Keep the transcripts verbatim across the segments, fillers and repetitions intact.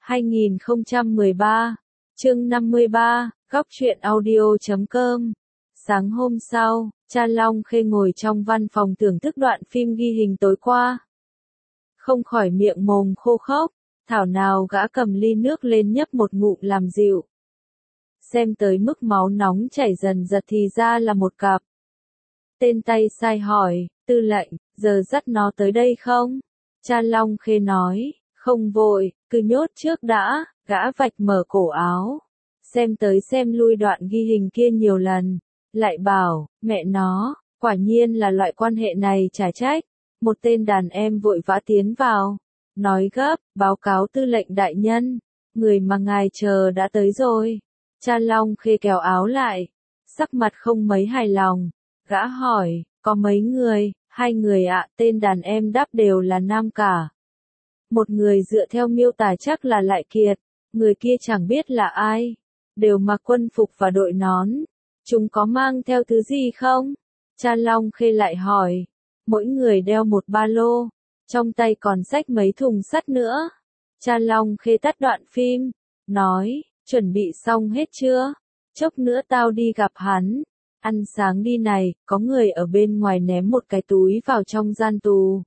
hai nghìn không trăm mười ba, chương năm mươi ba, góc truyện audio chấm com. Sáng hôm sau, cha Long Khê ngồi trong văn phòng thưởng thức đoạn phim ghi hình tối qua. Không khỏi miệng mồm khô khốc, thảo nào gã cầm ly nước lên nhấp một ngụm làm dịu. Xem tới mức máu nóng chảy dần dật thì ra là một cặp. Tên tay sai hỏi, tư lệnh, giờ dắt nó tới đây không? Cha Long Khê nói, không vội, cứ nhốt trước đã, gã vạch mở cổ áo. Xem tới xem lui đoạn ghi hình kia nhiều lần, lại bảo, mẹ nó, quả nhiên là loại quan hệ này chả trách. Một tên đàn em vội vã tiến vào, nói gấp, báo cáo tư lệnh đại nhân, người mà ngài chờ đã tới rồi. Cha Long Khê kéo áo lại, sắc mặt không mấy hài lòng, gã hỏi, có mấy người? Hai người ạ, tên đàn em đáp đều là nam cả. Một người dựa theo miêu tả chắc là Lại Kiệt, người kia chẳng biết là ai, đều mặc quân phục và đội nón. Chúng có mang theo thứ gì không? Cha Long Khê lại hỏi. Mỗi người đeo một ba lô, trong tay còn xách mấy thùng sắt nữa. Cha Long Khê tắt đoạn phim, nói, chuẩn bị xong hết chưa? Chốc nữa tao đi gặp hắn. Ăn sáng đi này, có người ở bên ngoài ném một cái túi vào trong gian tù.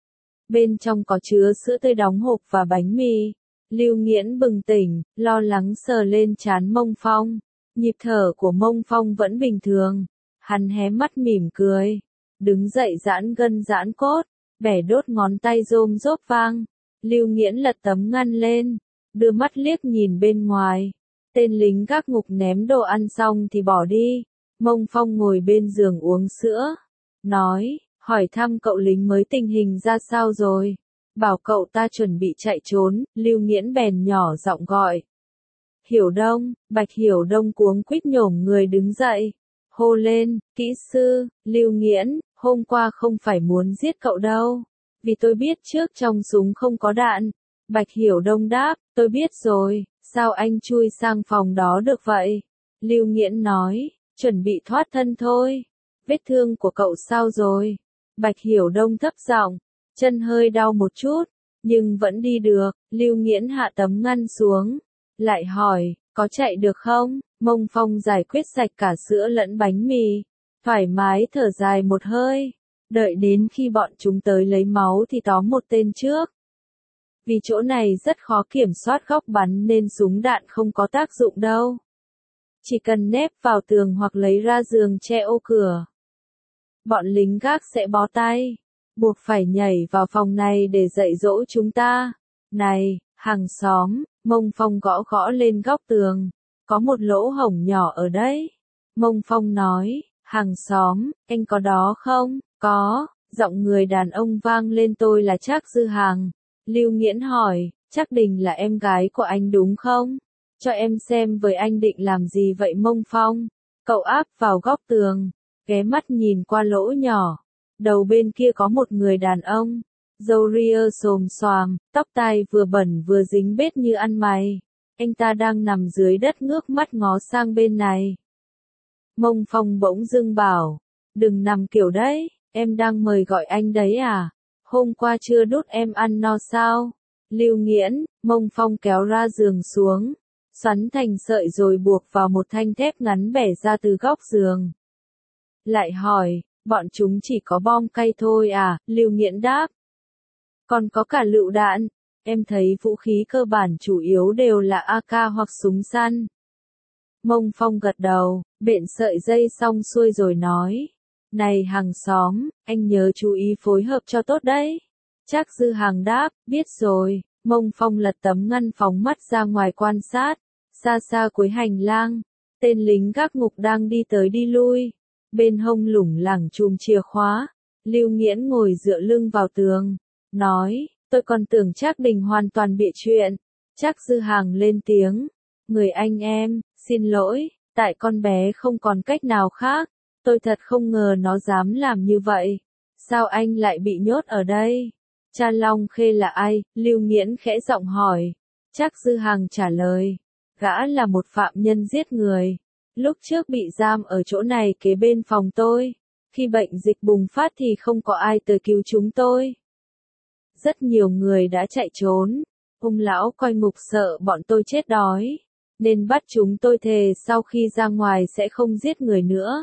Bên trong có chứa sữa tươi đóng hộp và bánh mì. Lưu Nghiễn bừng tỉnh, lo lắng sờ lên trán Mông Phong. Nhịp thở của Mông Phong vẫn bình thường. Hắn hé mắt mỉm cười. Đứng dậy giãn gân giãn cốt, bẻ đốt ngón tay rôm rốp vang. Lưu Nghiễn lật tấm ngăn lên, đưa mắt liếc nhìn bên ngoài. Tên lính gác ngục ném đồ ăn xong thì bỏ đi. Mông Phong ngồi bên giường uống sữa, nói, hỏi thăm cậu lính mới tình hình ra sao rồi. Bảo cậu ta chuẩn bị chạy trốn, Lưu Nghiễn bèn nhỏ giọng gọi. Hiểu Đông, Bạch Hiểu Đông cuống quýt nhổm người đứng dậy. Hô lên, kỹ sư, Lưu Nghiễn, hôm qua không phải muốn giết cậu đâu. Vì tôi biết trước trong súng không có đạn. Bạch Hiểu Đông đáp, tôi biết rồi, sao anh chui sang phòng đó được vậy? Lưu Nghiễn nói, chuẩn bị thoát thân thôi. Vết thương của cậu sao rồi? Bạch Hiểu Đông thấp giọng, chân hơi đau một chút, nhưng vẫn đi được. Lưu Nghiễn hạ tấm ngăn xuống, lại hỏi, có chạy được không? Mông Phong giải quyết sạch cả sữa lẫn bánh mì, thoải mái thở dài một hơi, đợi đến khi bọn chúng tới lấy máu thì tóm một tên trước. Vì chỗ này rất khó kiểm soát góc bắn nên súng đạn không có tác dụng đâu. Chỉ cần nép vào tường hoặc lấy ra giường che ô cửa. Bọn lính gác sẽ bó tay, buộc phải nhảy vào phòng này để dạy dỗ chúng ta. Này, hàng xóm, Mông Phong gõ gõ lên góc tường. Có một lỗ hổng nhỏ ở đấy. Mông Phong nói, hàng xóm, anh có đó không? Có, giọng người đàn ông vang lên. Tôi là Trác Dư Hàng. Lưu Nghiễn hỏi, Trác Đình là em gái của anh đúng không? Cho em xem với anh định làm gì vậy Mông Phong? Cậu áp vào góc tường, ghé mắt nhìn qua lỗ nhỏ. Đầu bên kia có một người đàn ông, râu ria xồm xoàm, tóc tai vừa bẩn vừa dính bết như ăn mày. Anh ta đang nằm dưới đất ngước mắt ngó sang bên này. Mông Phong bỗng dưng bảo, đừng nằm kiểu đấy, em đang mời gọi anh đấy à? Hôm qua chưa đút em ăn no sao? Lưu Nghiễn, Mông Phong kéo ra giường xuống, xoắn thành sợi rồi buộc vào một thanh thép ngắn bẻ ra từ góc giường. Lại hỏi, bọn chúng chỉ có bom cay thôi à? Lưu Nghiễn đáp, còn có cả lựu đạn. Em thấy vũ khí cơ bản chủ yếu đều là a ca hoặc súng săn. Mông Phong gật đầu, bện sợi dây xong xuôi rồi nói. Này hàng xóm, anh nhớ chú ý phối hợp cho tốt đấy. Trác Dư Hàng đáp, biết rồi. Mông Phong lật tấm ngăn phóng mắt ra ngoài quan sát. Xa xa cuối hành lang, tên lính gác ngục đang đi tới đi lui. Bên hông lủng lẳng chùm chìa khóa. Lưu Nghiễn ngồi dựa lưng vào tường, nói. Tôi còn tưởng Trác Đình hoàn toàn bịa chuyện. Trác Dư Hàng lên tiếng. Người anh em, xin lỗi, tại con bé không còn cách nào khác. Tôi thật không ngờ nó dám làm như vậy. Sao anh lại bị nhốt ở đây? Cha Long Khê là ai? Lưu Nghiễn khẽ giọng hỏi. Trác Dư Hàng trả lời. Gã là một phạm nhân giết người. Lúc trước bị giam ở chỗ này kế bên phòng tôi. Khi bệnh dịch bùng phát thì không có ai tới cứu chúng tôi. Rất nhiều người đã chạy trốn. Ông lão coi ngục sợ bọn tôi chết đói, nên bắt chúng tôi thề sau khi ra ngoài sẽ không giết người nữa.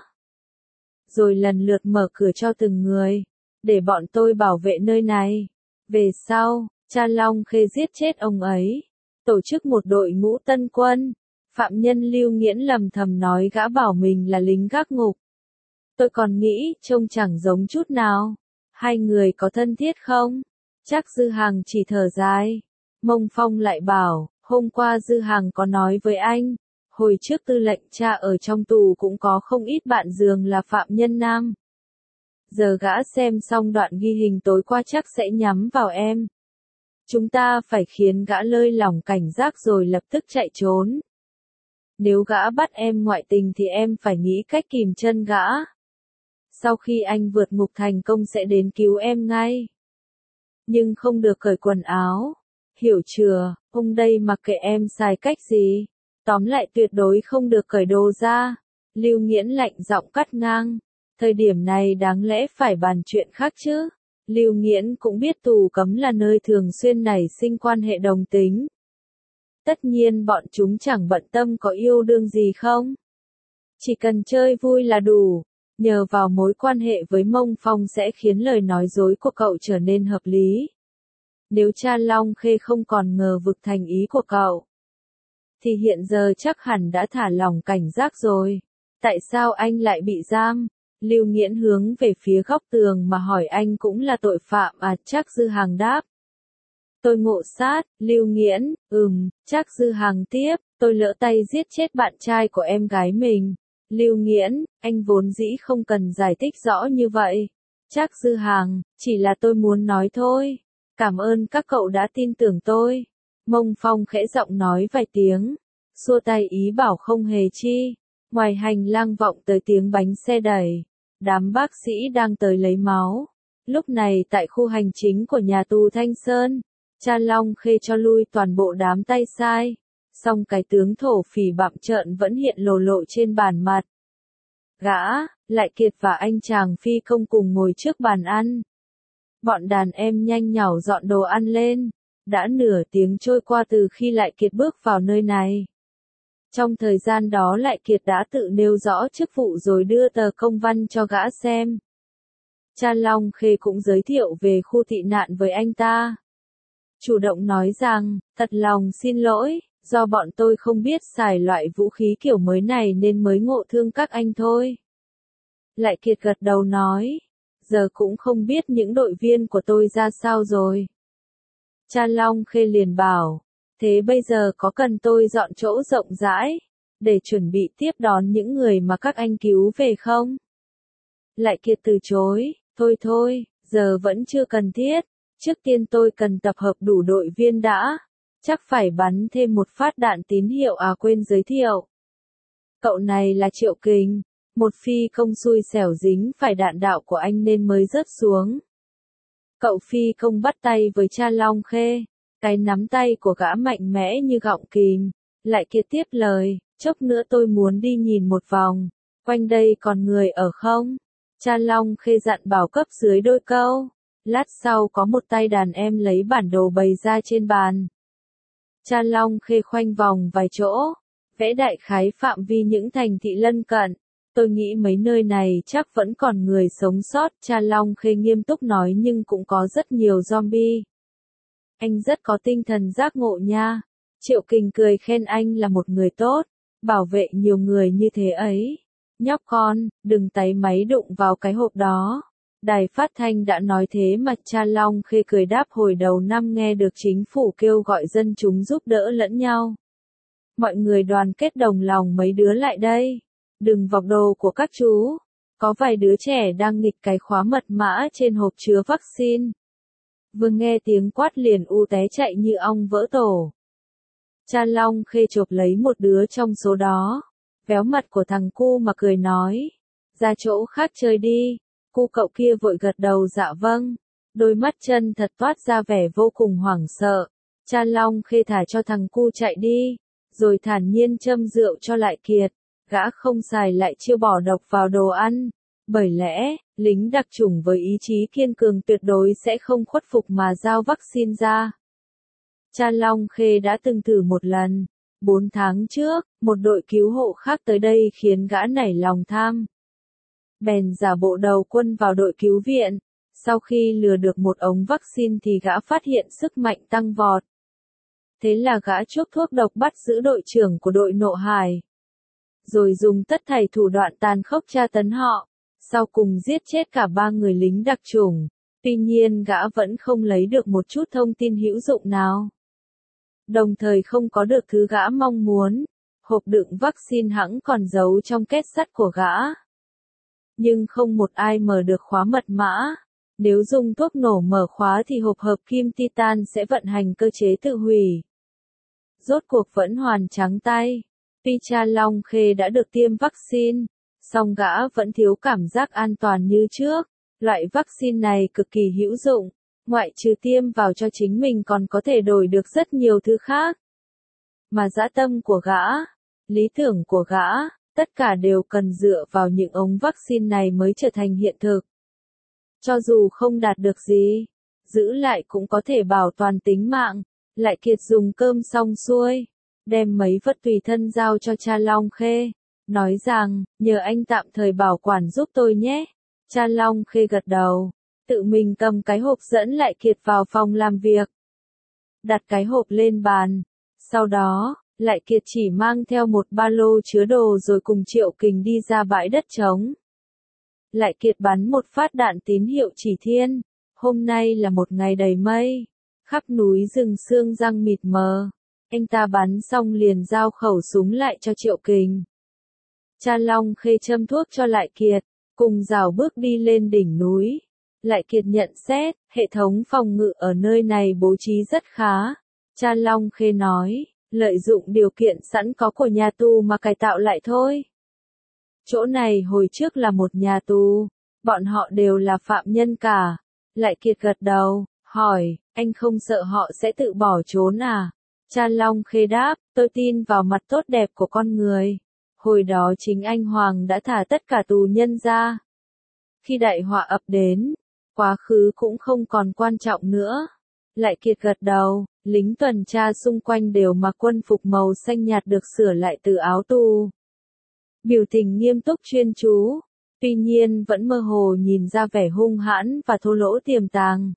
Rồi lần lượt mở cửa cho từng người, để bọn tôi bảo vệ nơi này. Về sau, cha Long Khê giết chết ông ấy, tổ chức một đội ngũ tân quân. Phạm nhân Lưu Nghiễn lầm thầm nói gã bảo mình là lính gác ngục. Tôi còn nghĩ trông chẳng giống chút nào. Hai người có thân thiết không? Chắc Dư Hằng chỉ thở dài. Mông Phong lại bảo, hôm qua Dư Hằng có nói với anh, hồi trước tư lệnh cha ở trong tù cũng có không ít bạn giường là phạm nhân nam. Giờ gã xem xong đoạn ghi hình tối qua chắc sẽ nhắm vào em. Chúng ta phải khiến gã lơi lỏng cảnh giác rồi lập tức chạy trốn. Nếu gã bắt em ngoại tình thì em phải nghĩ cách kìm chân gã. Sau khi anh vượt ngục thành công sẽ đến cứu em ngay. Nhưng không được cởi quần áo. Hiểu chưa, ông đây mặc kệ em xài cách gì. Tóm lại tuyệt đối không được cởi đồ ra. Lưu Nghiễn lạnh giọng cắt ngang. Thời điểm này đáng lẽ phải bàn chuyện khác chứ. Lưu Nghiễn cũng biết tù cấm là nơi thường xuyên nảy sinh quan hệ đồng tính. Tất nhiên bọn chúng chẳng bận tâm có yêu đương gì không. Chỉ cần chơi vui là đủ. Nhờ vào mối quan hệ với Mông Phong sẽ khiến lời nói dối của cậu trở nên hợp lý. Nếu cha Long Khê không còn ngờ vực thành ý của cậu, thì hiện giờ chắc hẳn đã thả lỏng cảnh giác rồi. Tại sao anh lại bị giam? Lưu Nghiễn hướng về phía góc tường mà hỏi anh cũng là tội phạm à? Chắc Dư Hằng đáp. Tôi ngộ sát. Lưu Nghiễn, ừm, chắc Dư Hằng tiếp, tôi lỡ tay giết chết bạn trai của em gái mình. Lưu Nghiễn, anh vốn dĩ không cần giải thích rõ như vậy. Chắc Dư Hằng, chỉ là tôi muốn nói thôi. Cảm ơn các cậu đã tin tưởng tôi. Mông Phong khẽ giọng nói vài tiếng, xua tay ý bảo không hề chi. Ngoài hành lang vọng tới tiếng bánh xe đẩy. Đám bác sĩ đang tới lấy máu. Lúc này tại khu hành chính của nhà tù Thanh Sơn, cha Long Khê cho lui toàn bộ đám tay sai. Song cái tướng thổ phỉ bặm trợn vẫn hiện lồ lộ trên bàn mặt. Gã, Lại Kiệt và anh chàng phi công cùng ngồi trước bàn ăn. Bọn đàn em nhanh nhảu dọn đồ ăn lên. Đã nửa tiếng trôi qua từ khi Lại Kiệt bước vào nơi này. Trong thời gian đó Lại Kiệt đã tự nêu rõ chức vụ rồi đưa tờ công văn cho gã xem. Cha Long Khê cũng giới thiệu về khu tị nạn với anh ta. Chủ động nói rằng, thật lòng xin lỗi, do bọn tôi không biết xài loại vũ khí kiểu mới này nên mới ngộ thương các anh thôi. Lại Kiệt gật đầu nói, giờ cũng không biết những đội viên của tôi ra sao rồi. Cha Long Khê liền bảo, thế bây giờ có cần tôi dọn chỗ rộng rãi, để chuẩn bị tiếp đón những người mà các anh cứu về không? Lại Kiệt từ chối, thôi thôi, giờ vẫn chưa cần thiết, trước tiên tôi cần tập hợp đủ đội viên đã, chắc phải bắn thêm một phát đạn tín hiệu à quên giới thiệu. Cậu này là Triệu Kình, một phi công xui xẻo dính phải đạn đạo của anh nên mới rớt xuống. Cậu phi công bắt tay với cha Long Khê, cái nắm tay của gã mạnh mẽ như gọng kìm. Lại Kiệt tiếp lời, chốc nữa tôi muốn đi nhìn một vòng, quanh đây còn người ở không? Cha Long Khê dặn bảo cấp dưới đôi câu. Lát sau có một tay đàn em lấy bản đồ bày ra trên bàn. Cha Long Khê khoanh vòng vài chỗ, vẽ đại khái phạm vi những thành thị lân cận. Tôi nghĩ mấy nơi này chắc vẫn còn người sống sót. Cha Long Khê nghiêm túc nói nhưng cũng có rất nhiều zombie. Anh rất có tinh thần giác ngộ nha. Triệu Kình cười khen anh là một người tốt, bảo vệ nhiều người như thế ấy. Nhóc con, đừng táy máy đụng vào cái hộp đó. Đài phát thanh đã nói thế mà. Cha Long Khê cười đáp hồi đầu năm nghe được chính phủ kêu gọi dân chúng giúp đỡ lẫn nhau. Mọi người đoàn kết đồng lòng mấy đứa lại đây. Đừng vọc đồ của các chú. Có vài đứa trẻ đang nghịch cái khóa mật mã trên hộp chứa vaccine. Vừa nghe tiếng quát liền u té chạy như ong vỡ tổ. Cha Long Khê chộp lấy một đứa trong số đó, véo mặt của thằng cu mà cười nói, ra chỗ khác chơi đi. Cu cậu kia vội gật đầu dạ vâng, đôi mắt chân thật toát ra vẻ vô cùng hoảng sợ. Cha Long Khê thả cho thằng cu chạy đi, rồi thản nhiên châm rượu cho Lại Kiệt. Gã không xài lại chiêu bỏ độc vào đồ ăn, bởi lẽ, lính đặc chủng với ý chí kiên cường tuyệt đối sẽ không khuất phục mà giao vaccine ra. Cha Long Khê đã từng thử một lần. Bốn tháng trước, một đội cứu hộ khác tới đây khiến gã nảy lòng tham. Bèn giả bộ đầu quân vào đội cứu viện. Sau khi lừa được một ống vaccine thì gã phát hiện sức mạnh tăng vọt. Thế là gã chuốc thuốc độc bắt giữ đội trưởng của đội Nộ Hải. Rồi dùng tất thảy thủ đoạn tàn khốc tra tấn họ. Sau cùng giết chết cả ba người lính đặc chủng. Tuy nhiên gã vẫn không lấy được một chút thông tin hữu dụng nào. Đồng thời không có được thứ gã mong muốn. Hộp đựng vaccine hẵng còn giấu trong két sắt của gã. Nhưng không một ai mở được khóa mật mã. Nếu dùng thuốc nổ mở khóa thì hộp hợp kim titan sẽ vận hành cơ chế tự hủy. Rốt cuộc vẫn hoàn trắng tay. Tuy cha Long Khê đã được tiêm vaccine, song gã vẫn thiếu cảm giác an toàn như trước. Loại vaccine này cực kỳ hữu dụng, ngoại trừ tiêm vào cho chính mình còn có thể đổi được rất nhiều thứ khác. Mà dã tâm của gã, lý tưởng của gã, tất cả đều cần dựa vào những ống vaccine này mới trở thành hiện thực. Cho dù không đạt được gì, giữ lại cũng có thể bảo toàn tính mạng. Lại Kiệt dùng cơm xong xuôi, đem mấy vật tùy thân giao cho cha Long Khê, nói rằng, nhờ anh tạm thời bảo quản giúp tôi nhé. Cha Long Khê gật đầu, tự mình cầm cái hộp dẫn Lại Kiệt vào phòng làm việc. Đặt cái hộp lên bàn, sau đó, Lại Kiệt chỉ mang theo một ba lô chứa đồ rồi cùng Triệu Kình đi ra bãi đất trống. Lại Kiệt bắn một phát đạn tín hiệu chỉ thiên, hôm nay là một ngày đầy mây. Khắp núi rừng sương răng mịt mờ. Anh ta bắn xong liền giao khẩu súng lại cho Triệu Kình. Cha Long Khê châm thuốc cho Lại Kiệt, cùng rảo bước đi lên đỉnh núi. Lại Kiệt nhận xét, hệ thống phòng ngự ở nơi này bố trí rất khá. Cha Long Khê nói, lợi dụng điều kiện sẵn có của nhà tù mà cải tạo lại thôi. Chỗ này hồi trước là một nhà tù, bọn họ đều là phạm nhân cả. Lại Kiệt gật đầu, hỏi, anh không sợ họ sẽ tự bỏ trốn à? Cha Long Khê đáp, tôi tin vào mặt tốt đẹp của con người. Hồi đó chính anh Hoàng đã thả tất cả tù nhân ra. Khi đại họa ập đến, quá khứ cũng không còn quan trọng nữa. Lại Kiệt gật đầu, lính tuần tra xung quanh đều mặc quân phục màu xanh nhạt được sửa lại từ áo tù. Biểu tình nghiêm túc chuyên chú, tuy nhiên vẫn mơ hồ nhìn ra vẻ hung hãn và thô lỗ tiềm tàng.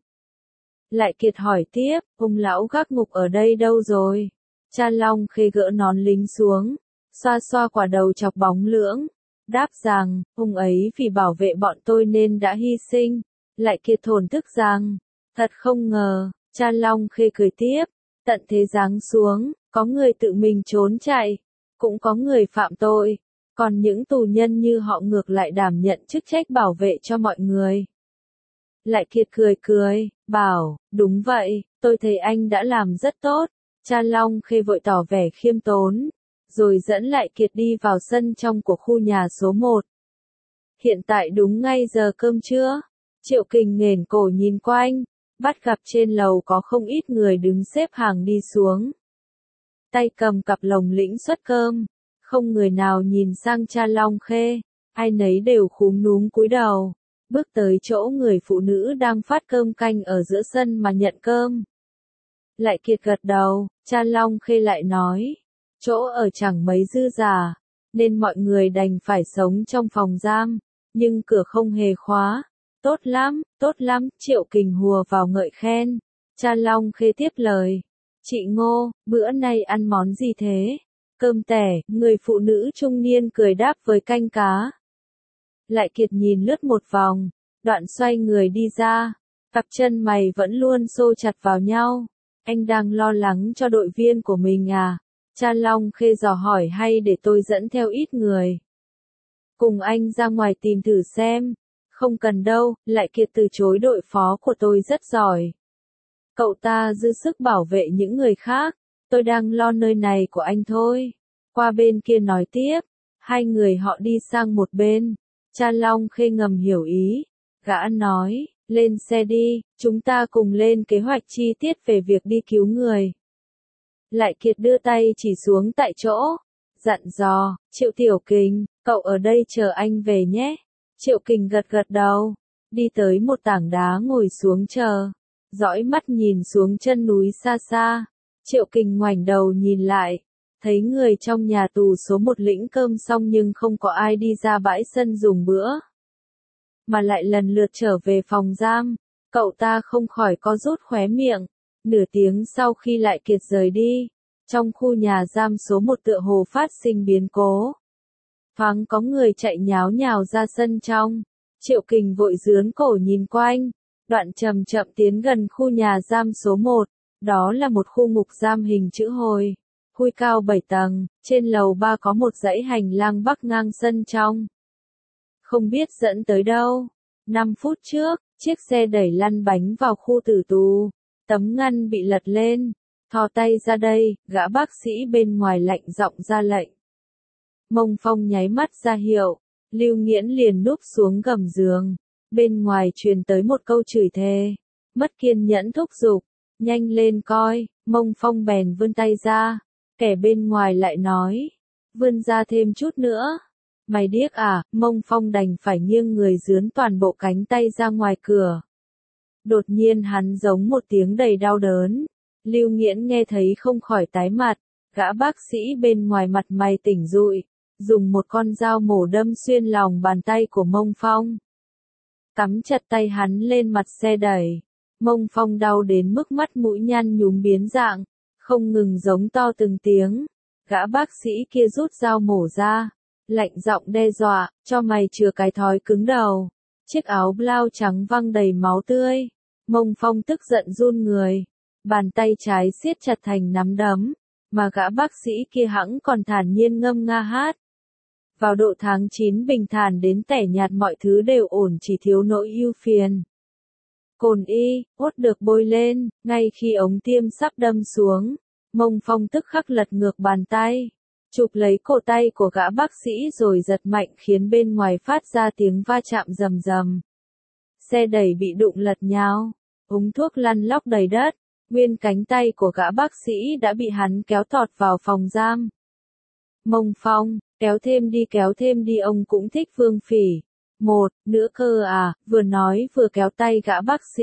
Lại Kiệt hỏi tiếp, ông lão gác ngục ở đây đâu rồi? Cha Long Khê gỡ nón lính xuống, xoa xoa quả đầu chọc bóng lưỡng, đáp rằng, ông ấy vì bảo vệ bọn tôi nên đã hy sinh. Lại Kiệt thổn thức rằng, thật không ngờ. Cha Long Khê cười tiếp, tận thế giáng xuống, có người tự mình trốn chạy, cũng có người phạm tội, còn những tù nhân như họ ngược lại đảm nhận chức trách bảo vệ cho mọi người. Lại Kiệt cười cười, bảo, đúng vậy, tôi thấy anh đã làm rất tốt. Cha Long Khê vội tỏ vẻ khiêm tốn, rồi dẫn Lại Kiệt đi vào sân trong của khu nhà số một. Hiện tại đúng ngay giờ cơm trưa, Triệu Kình nghển cổ nhìn quanh, bắt gặp trên lầu có không ít người đứng xếp hàng đi xuống. Tay cầm cặp lồng lĩnh suất cơm, không người nào nhìn sang cha Long Khê, ai nấy đều khúm núm cúi đầu, bước tới chỗ người phụ nữ đang phát cơm canh ở giữa sân mà nhận cơm. Lại Kiệt gật đầu, cha Long Khê lại nói, chỗ ở chẳng mấy dư giả, nên mọi người đành phải sống trong phòng giam, nhưng cửa không hề khóa. Tốt lắm, tốt lắm, Triệu Kình hùa vào ngợi khen. Cha Long Khê tiếp lời. Chị Ngô, bữa nay ăn món gì thế? Cơm tẻ, người phụ nữ trung niên cười đáp với canh cá. Lại Kiệt nhìn lướt một vòng, đoạn xoay người đi ra. Cặp chân mày vẫn luôn xô chặt vào nhau. Anh đang lo lắng cho đội viên của mình à? Cha Long Khê dò hỏi hay để tôi dẫn theo ít người. Cùng anh ra ngoài tìm thử xem. Không cần đâu, Lại Kiệt từ chối, đội phó của tôi rất giỏi. Cậu ta dư sức bảo vệ những người khác, tôi đang lo nơi này của anh thôi. Qua bên kia nói tiếp, hai người họ đi sang một bên. Cha Long Khê ngầm hiểu ý, gã nói, lên xe đi, chúng ta cùng lên kế hoạch chi tiết về việc đi cứu người. Lại Kiệt đưa tay chỉ xuống tại chỗ, dặn dò, Triệu Tiểu Kình, cậu ở đây chờ anh về nhé. Triệu Kình gật gật đầu, đi tới một tảng đá ngồi xuống chờ, dõi mắt nhìn xuống chân núi xa xa. Triệu Kình ngoảnh đầu nhìn lại, thấy người trong nhà tù số một lĩnh cơm xong nhưng không có ai đi ra bãi sân dùng bữa, mà lại lần lượt trở về phòng giam. Cậu ta không khỏi co rút khóe miệng. Nửa tiếng sau khi lại kiệt rời đi, trong khu nhà giam số một tựa hồ phát sinh biến cố. Thoáng có người chạy nháo nhào ra sân trong. Triệu Kình vội dướn cổ nhìn quanh, đoạn chậm chậm tiến gần khu nhà giam số một. Đó là một khu ngục giam hình chữ hồi, huy cao bảy tầng, trên lầu ba có một dãy hành lang bắc ngang sân trong. Không biết dẫn tới đâu. Năm phút trước, chiếc xe đẩy lăn bánh vào khu tử tù, tấm ngăn bị lật lên. Thò tay ra đây, gã bác sĩ bên ngoài lạnh giọng ra lệnh. Mông Phong nháy mắt ra hiệu, Lưu Nghiễn liền núp xuống gầm giường. Bên ngoài truyền tới một câu chửi thề, mất kiên nhẫn thúc giục, nhanh lên coi. Mông Phong bèn vươn tay ra, kẻ bên ngoài lại nói, vươn ra thêm chút nữa. Mày điếc à? Mông Phong đành phải nghiêng người dướn toàn bộ cánh tay ra ngoài cửa. Đột nhiên hắn giống một tiếng đầy đau đớn. Lưu Nghiễn nghe thấy không khỏi tái mặt, gã bác sĩ bên ngoài mặt mày tỉnh rụi, dùng một con dao mổ đâm xuyên lòng bàn tay của Mông Phong. Cắm chặt tay hắn lên mặt xe đẩy. Mông Phong đau đến mức mắt mũi nhăn nhúm biến dạng, không ngừng giống to từng tiếng. Gã bác sĩ kia rút dao mổ ra, lạnh giọng đe dọa, cho mày chừa cái thói cứng đầu. Chiếc áo blau trắng văng đầy máu tươi. Mông Phong tức giận run người, bàn tay trái siết chặt thành nắm đấm, mà gã bác sĩ kia hẵng còn thản nhiên ngâm nga hát. Vào độ tháng chín bình thản đến tẻ nhạt mọi thứ đều ổn chỉ thiếu nỗi ưu phiền. Cồn y, hốt được bôi lên, ngay khi ống tiêm sắp đâm xuống, Mông Phong tức khắc lật ngược bàn tay, chụp lấy cổ tay của gã bác sĩ rồi giật mạnh khiến bên ngoài phát ra tiếng va chạm rầm rầm. Xe đẩy bị đụng lật nhào, ống thuốc lăn lóc đầy đất, nguyên cánh tay của gã bác sĩ đã bị hắn kéo thọt vào phòng giam. Mông Phong, kéo thêm đi kéo thêm đi, ông cũng thích Vương Phỉ. Một, nữa cơ à, vừa nói vừa kéo tay gã bác sĩ.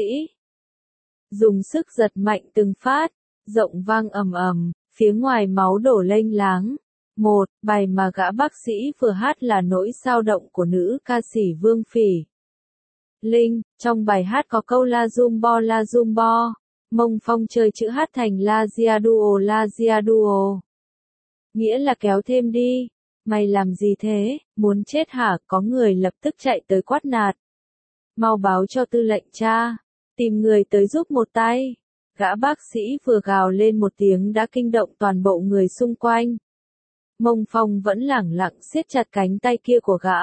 Dùng sức giật mạnh từng phát, rộng vang ầm ầm, phía ngoài máu đổ lênh láng. Một, bài mà gã bác sĩ vừa hát là nỗi sao động của nữ ca sĩ Vương Phỉ. Linh, trong bài hát có câu La Zumbo La Zumbo, Mông Phong chơi chữ hát thành La Ziaduo La Ziaduo. Nghĩa là kéo thêm đi. Mày làm gì thế, muốn chết hả? Có người lập tức chạy tới quát nạt. Mau báo cho tư lệnh cha, tìm người tới giúp một tay. Gã bác sĩ vừa gào lên một tiếng đã kinh động toàn bộ người xung quanh. Mông Phong vẫn lẳng lặng siết chặt cánh tay kia của gã.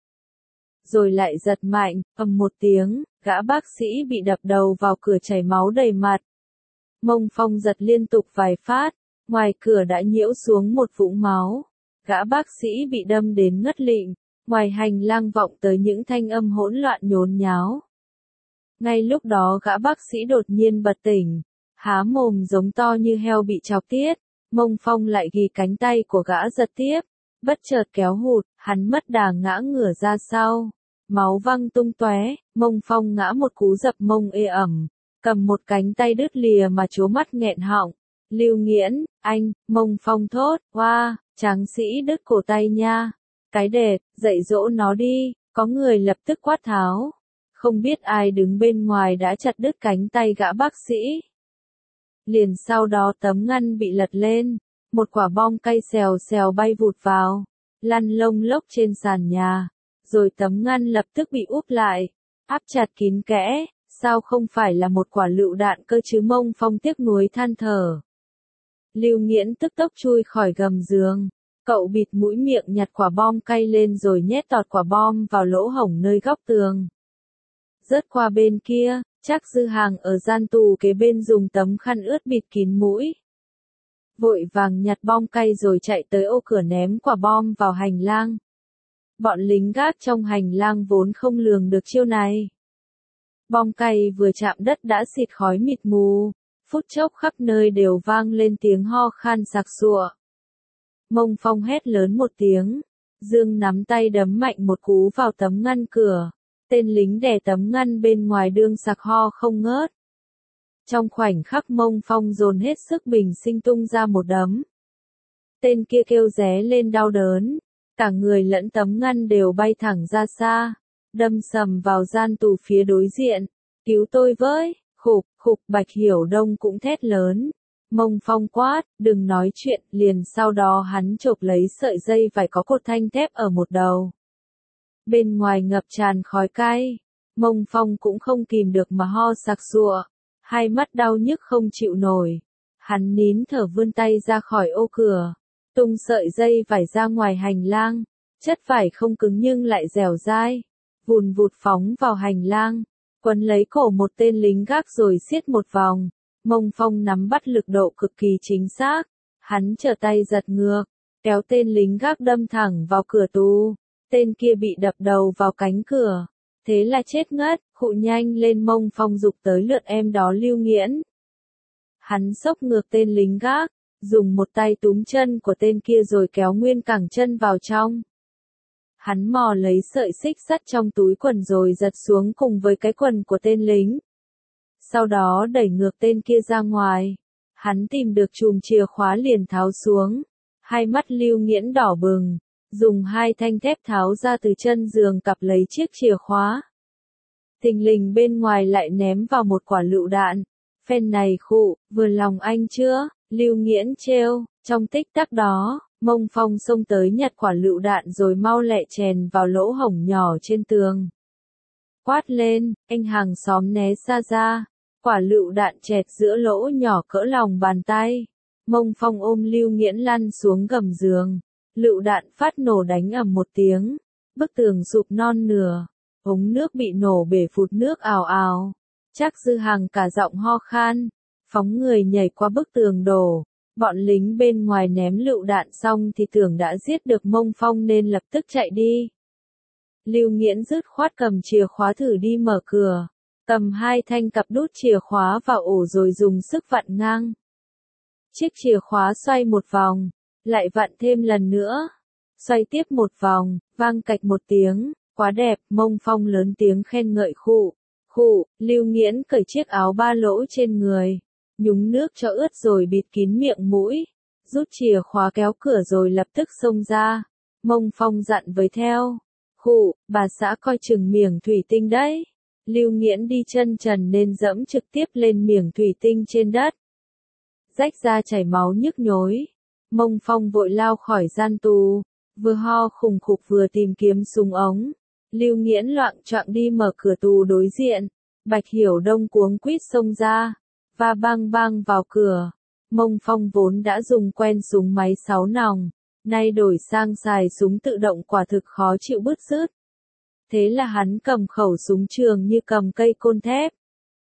Rồi lại giật mạnh, ầm một tiếng, gã bác sĩ bị đập đầu vào cửa chảy máu đầy mặt. Mông Phong giật liên tục vài phát, ngoài cửa đã nhiễu xuống một vũng máu. Gã bác sĩ bị đâm đến ngất lịm, ngoài hành lang vọng tới những thanh âm hỗn loạn nhốn nháo. Ngay lúc đó gã bác sĩ đột nhiên bật tỉnh, há mồm giống to như heo bị chọc tiết. Mông Phong lại ghi cánh tay của gã giật tiếp, bất chợt kéo hụt, hắn mất đà ngã ngửa ra sau, máu văng tung tóe. Mông Phong ngã một cú dập mông ê ẩm, cầm một cánh tay đứt lìa mà trố mắt nghẹn họng. Lưu Nghiễn, anh, Mông Phong thốt, oa, tráng sĩ đứt cổ tay nha. Cái đệt, dạy dỗ nó đi. Có người lập tức quát tháo. Không biết ai đứng bên ngoài đã chặt đứt cánh tay gã bác sĩ. Liền sau đó tấm ngăn bị lật lên, một quả bom cay xèo xèo bay vụt vào, lăn lông lốc trên sàn nhà, rồi tấm ngăn lập tức bị úp lại, áp chặt kín kẽ. Sao không phải là một quả lựu đạn cơ chứ? Mông Phong tiếc nuối than thở. Lưu Nghiễn tức tốc chui khỏi gầm giường, cậu bịt mũi miệng nhặt quả bom cay lên rồi nhét tọt quả bom vào lỗ hổng nơi góc tường. Rớt qua bên kia, Trác Dư Hàng ở gian tù kế bên dùng tấm khăn ướt bịt kín mũi. Vội vàng nhặt bom cay rồi chạy tới ô cửa ném quả bom vào hành lang. Bọn lính gác trong hành lang vốn không lường được chiêu này. Bom cay vừa chạm đất đã xịt khói mịt mù, phút chốc khắp nơi đều vang lên tiếng ho khan sặc sụa. Mông Phong hét lớn một tiếng, giương nắm tay đấm mạnh một cú vào tấm ngăn cửa. Tên lính đè tấm ngăn bên ngoài đương sặc ho không ngớt. Trong khoảnh khắc Mông Phong dồn hết sức bình sinh tung ra một đấm. Tên kia kêu ré lên đau đớn, cả người lẫn tấm ngăn đều bay thẳng ra xa, đâm sầm vào gian tù phía đối diện. Cứu tôi với, khục, khục Bạch Hiểu Đông cũng thét lớn. Mông Phong quát, đừng nói chuyện, liền sau đó hắn chộp lấy sợi dây vải có cột thanh thép ở một đầu. Bên ngoài ngập tràn khói cay, Mông Phong cũng không kìm được mà ho sặc sụa, hai mắt đau nhức không chịu nổi. Hắn nín thở vươn tay ra khỏi ô cửa, tung sợi dây vải ra ngoài hành lang, chất vải không cứng nhưng lại dẻo dai, vùn vụt phóng vào hành lang, quấn lấy cổ một tên lính gác rồi siết một vòng. Mông Phong nắm bắt lực độ cực kỳ chính xác, hắn trở tay giật ngược, kéo tên lính gác đâm thẳng vào cửa tù, tên kia bị đập đầu vào cánh cửa, thế là chết ngất. Khụ nhanh lên, Mông Phong giục tới lượt em đó Lưu Nghiễn. Hắn xốc ngược tên lính gác, dùng một tay túm chân của tên kia rồi kéo nguyên cẳng chân vào trong. Hắn mò lấy sợi xích sắt trong túi quần rồi giật xuống cùng với cái quần của tên lính. Sau đó đẩy ngược tên kia ra ngoài. Hắn tìm được chùm chìa khóa liền tháo xuống. Hai mắt Lưu Nghiễn đỏ bừng, dùng hai thanh thép tháo ra từ chân giường cặp lấy chiếc chìa khóa. Thình lình bên ngoài lại ném vào một quả lựu đạn. Phen này khụ, vừa lòng anh chưa? Lưu Nghiễn trêu. Trong tích tắc đó, Mông Phong xông tới nhặt quả lựu đạn rồi mau lẹ chèn vào lỗ hổng nhỏ trên tường. Quát lên, anh hàng xóm né xa ra. Quả lựu đạn chẹt giữa lỗ nhỏ cỡ lòng bàn tay. Mông Phong ôm Lưu Nghiễn lăn xuống gầm giường. Lựu đạn phát nổ đánh ầm một tiếng. Bức tường sụp non nửa. Ống nước bị nổ bể phụt nước ào ào. Trác Dư Hằng cả giọng ho khan. Phóng người nhảy qua bức tường đổ. Bọn lính bên ngoài ném lựu đạn xong thì tưởng đã giết được Mông Phong nên lập tức chạy đi. Lưu Nghiễn dứt khoát cầm chìa khóa thử đi mở cửa. Cầm hai thanh cặp đút chìa khóa vào ổ rồi dùng sức vặn ngang. Chiếc chìa khóa xoay một vòng, lại vặn thêm lần nữa. Xoay tiếp một vòng, vang cạch một tiếng, quá đẹp. Mông Phong lớn tiếng khen ngợi. Khụ, khụ. Lưu Nghiễn cởi chiếc áo ba lỗ trên người, nhúng nước cho ướt rồi bịt kín miệng mũi, rút chìa khóa kéo cửa rồi lập tức xông ra. Mông Phong dặn với theo. Khụ, bà xã coi chừng miệng thủy tinh đấy. Lưu Nghiễn đi chân trần nên dẫm trực tiếp lên miếng thủy tinh trên đất. Rách ra chảy máu nhức nhối. Mông Phong vội lao khỏi gian tù, vừa ho khùng khục vừa tìm kiếm súng ống. Lưu Nghiễn loạng choạng đi mở cửa tù đối diện. Bạch Hiểu Đông cuống quýt xông ra, và bang bang vào cửa. Mông Phong vốn đã dùng quen súng máy sáu nòng, nay đổi sang xài súng tự động quả thực khó chịu bứt rứt. Thế là hắn cầm khẩu súng trường như cầm cây côn thép.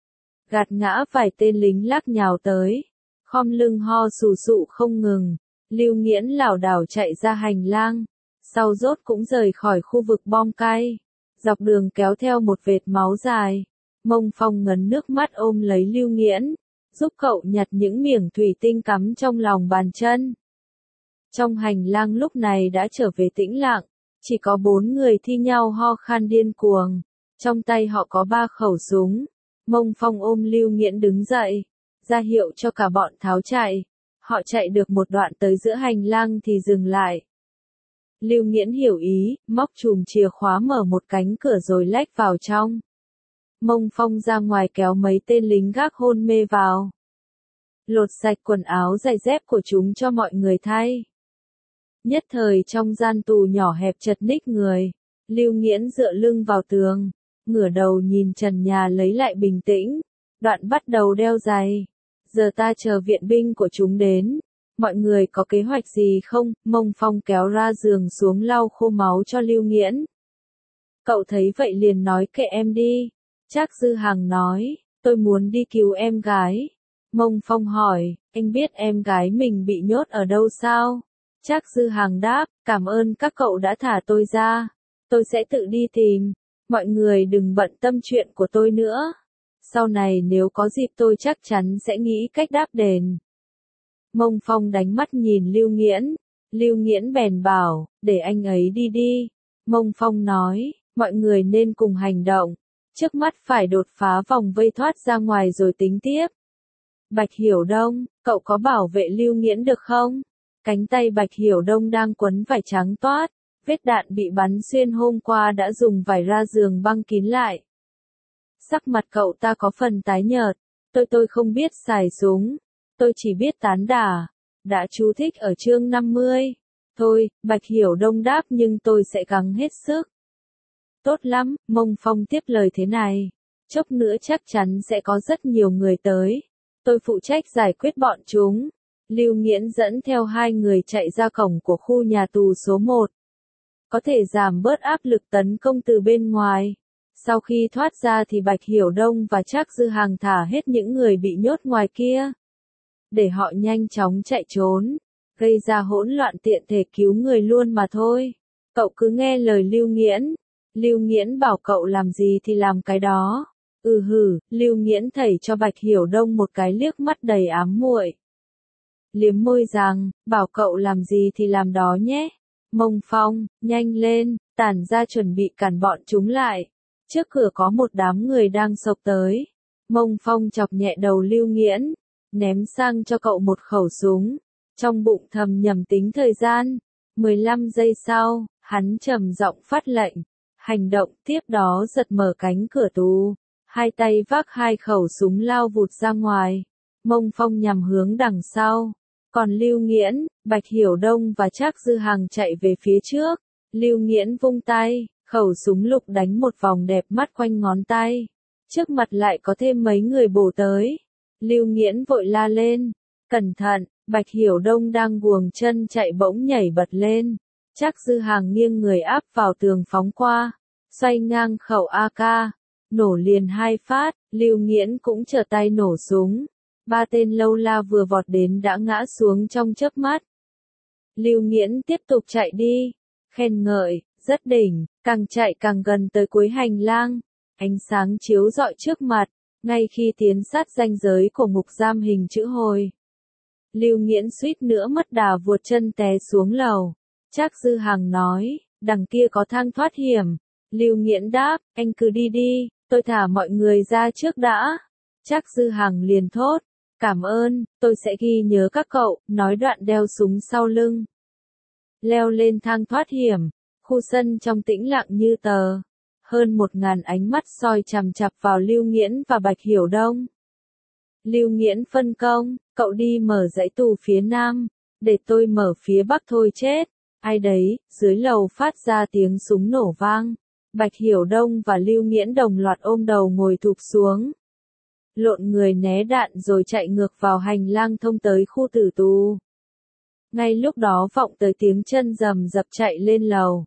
Gạt ngã vài tên lính lắc nhào tới. Khom lưng ho sù sụ không ngừng. Lưu Nghiễn lảo đảo chạy ra hành lang. Sau rốt cũng rời khỏi khu vực bom cay. Dọc đường kéo theo một vệt máu dài. Mông Phong ngấn nước mắt ôm lấy Lưu Nghiễn, giúp cậu nhặt những miếng thủy tinh cắm trong lòng bàn chân. Trong hành lang lúc này đã trở về tĩnh lặng. Chỉ có bốn người thi nhau ho khan điên cuồng. Trong tay họ có ba khẩu súng. Mông Phong ôm Lưu Nghiễn đứng dậy, ra hiệu cho cả bọn tháo chạy. Họ chạy được một đoạn tới giữa hành lang thì dừng lại. Lưu Nghiễn hiểu ý, móc chùm chìa khóa mở một cánh cửa rồi lách vào trong. Mông Phong ra ngoài kéo mấy tên lính gác hôn mê vào. Lột sạch quần áo giày dép của chúng cho mọi người thay. Nhất thời trong gian tù nhỏ hẹp chật ních người. Lưu Nghiễn dựa lưng vào tường, ngửa đầu nhìn trần nhà lấy lại bình tĩnh. Đoạn bắt đầu đeo giày. Giờ ta chờ viện binh của chúng đến. Mọi người có kế hoạch gì không? Mông Phong kéo ra giường xuống lau khô máu cho Lưu Nghiễn. Cậu thấy vậy liền nói kệ em đi. Trác Dư Hằng nói, tôi muốn đi cứu em gái. Mông Phong hỏi, anh biết em gái mình bị nhốt ở đâu sao? Trác Dư Hằng đáp, cảm ơn các cậu đã thả tôi ra. Tôi sẽ tự đi tìm. Mọi người đừng bận tâm chuyện của tôi nữa. Sau này nếu có dịp tôi chắc chắn sẽ nghĩ cách đáp đền. Mông Phong đánh mắt nhìn Lưu Nghiễn. Lưu Nghiễn bèn bảo, để anh ấy đi đi. Mông Phong nói, mọi người nên cùng hành động. Trước mắt phải đột phá vòng vây thoát ra ngoài rồi tính tiếp. Bạch Hiểu Đông, cậu có bảo vệ Lưu Nghiễn được không? Cánh tay Bạch Hiểu Đông đang quấn vải trắng toát, vết đạn bị bắn xuyên hôm qua đã dùng vải ra giường băng kín lại. Sắc mặt cậu ta có phần tái nhợt, tôi tôi không biết xài súng, tôi chỉ biết tán đả. Đã chú thích ở chương năm mươi. Thôi, Bạch Hiểu Đông đáp nhưng tôi sẽ gắng hết sức. Tốt lắm, Mông Phong tiếp lời thế này. Chốc nữa chắc chắn sẽ có rất nhiều người tới. Tôi phụ trách giải quyết bọn chúng. Lưu Nghiễn dẫn theo hai người chạy ra cổng của khu nhà tù số một. Có thể giảm bớt áp lực tấn công từ bên ngoài. Sau khi thoát ra thì Bạch Hiểu Đông và Trác Dư Hàng thả hết những người bị nhốt ngoài kia. Để họ nhanh chóng chạy trốn. Gây ra hỗn loạn tiện thể cứu người luôn mà thôi. Cậu cứ nghe lời Lưu Nghiễn. Lưu Nghiễn bảo cậu làm gì thì làm cái đó. Ừ hử, Lưu Nghiễn thảy cho Bạch Hiểu Đông một cái liếc mắt đầy ám muội. Liếm môi rằng, bảo cậu làm gì thì làm đó nhé. Mông Phong, nhanh lên, tản ra chuẩn bị cản bọn chúng lại. Trước cửa có một đám người đang xộc tới. Mông Phong chọc nhẹ đầu Lưu Nghiễn, ném sang cho cậu một khẩu súng. Trong bụng thầm nhầm tính thời gian. mười lăm giây sau, hắn trầm giọng phát lệnh. Hành động, tiếp đó giật mở cánh cửa tù. Hai tay vác hai khẩu súng lao vụt ra ngoài. Mông Phong nhằm hướng đằng sau. Còn Lưu Nghiễn, Bạch Hiểu Đông và Trác Dư Hàng chạy về phía trước. Lưu Nghiễn vung tay, khẩu súng lục đánh một vòng đẹp mắt quanh ngón tay. Trước mặt lại có thêm mấy người bổ tới. Lưu Nghiễn vội la lên. Cẩn thận, Bạch Hiểu Đông đang guồng chân chạy bỗng nhảy bật lên. Trác Dư Hàng nghiêng người áp vào tường phóng qua. Xoay ngang khẩu a ca. Nổ liền hai phát, Lưu Nghiễn cũng trở tay nổ súng. Ba tên lâu la vừa vọt đến đã ngã xuống trong chớp mắt. Lưu Nghiễn tiếp tục chạy đi. Khen ngợi, rất đỉnh, càng chạy càng gần tới cuối hành lang. Ánh sáng chiếu rọi trước mặt, ngay khi tiến sát ranh giới của ngục giam hình chữ hồi. Lưu Nghiễn suýt nữa mất đà vuột chân té xuống lầu. Trác Dư Hàng nói, đằng kia có thang thoát hiểm. Lưu Nghiễn đáp, anh cứ đi đi, tôi thả mọi người ra trước đã. Trác Dư Hàng liền thốt, cảm ơn, tôi sẽ ghi nhớ các cậu, nói đoạn đeo súng sau lưng. Leo lên thang thoát hiểm, khu sân trong tĩnh lặng như tờ. Hơn một ngàn ánh mắt soi chằm chặp vào Lưu Nghiễn và Bạch Hiểu Đông. Lưu Nghiễn phân công, cậu đi mở dãy tù phía nam, để tôi mở phía bắc thôi chết. Ai đấy, dưới lầu phát ra tiếng súng nổ vang. Bạch Hiểu Đông và Lưu Nghiễn đồng loạt ôm đầu ngồi thụp xuống. Lộn người né đạn rồi chạy ngược vào hành lang thông tới khu tử tù. Ngay lúc đó vọng tới tiếng chân rầm rập chạy lên lầu.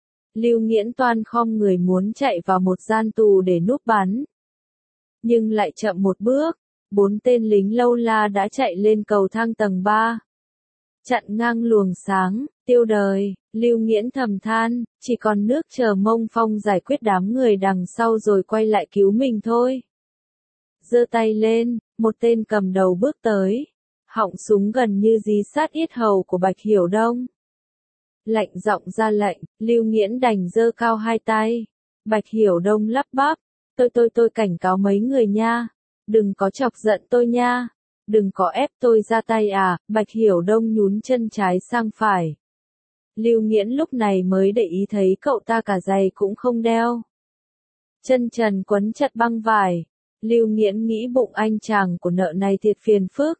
Lưu Nghiễn toan khom người muốn chạy vào một gian tù để núp bắn. Nhưng lại chậm một bước, bốn tên lính lâu la đã chạy lên cầu thang tầng ba. Chặn ngang luồng sáng, tiêu đời, Lưu Nghiễn thầm than, chỉ còn nước chờ Mông Phong giải quyết đám người đằng sau rồi quay lại cứu mình thôi. Giơ tay lên, một tên cầm đầu bước tới. Họng súng gần như dí sát yết hầu của Bạch Hiểu Đông. Lạnh giọng ra lệnh, Lưu Nghiễn đành giơ cao hai tay. Bạch Hiểu Đông lắp bắp, tôi tôi tôi cảnh cáo mấy người nha. Đừng có chọc giận tôi nha. Đừng có ép tôi ra tay à, Bạch Hiểu Đông nhún chân trái sang phải. Lưu Nghiễn lúc này mới để ý thấy cậu ta cả giày cũng không đeo. Chân trần quấn chặt băng vải. Lưu Nghiễn nghĩ bụng anh chàng của nợ này thiệt phiền phức.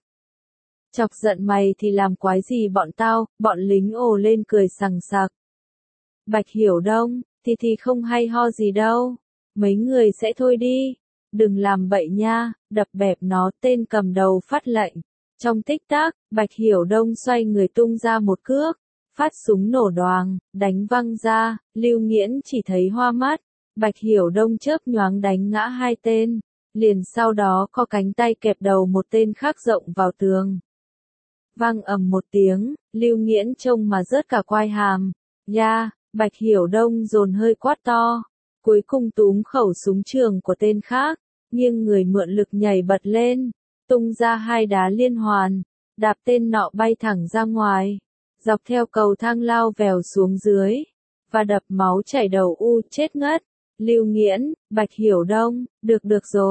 Chọc giận mày thì làm quái gì bọn tao, bọn lính ồ lên cười sằng sặc. Bạch Hiểu Đông, thì thì không hay ho gì đâu. Mấy người sẽ thôi đi. Đừng làm bậy nha, đập bẹp nó, tên cầm đầu phát lệnh. Trong tích tắc, Bạch Hiểu Đông xoay người tung ra một cước. Phát súng nổ đoàng, đánh văng ra, Lưu Nghiễn chỉ thấy hoa mắt. Bạch Hiểu Đông chớp nhoáng đánh ngã hai tên. Liền sau đó có cánh tay kẹp đầu một tên khác rộng vào tường. Vang ầm một tiếng, Lưu Nghiễn trông mà rớt cả quai hàm. Ya, Bạch Hiểu Đông dồn hơi quát to. Cuối cùng túm khẩu súng trường của tên khác, nghiêng người mượn lực nhảy bật lên, tung ra hai đá liên hoàn, đạp tên nọ bay thẳng ra ngoài, dọc theo cầu thang lao vèo xuống dưới, và đập máu chảy đầu u chết ngất. Lưu Nghiễn, Bạch Hiểu Đông, được được rồi,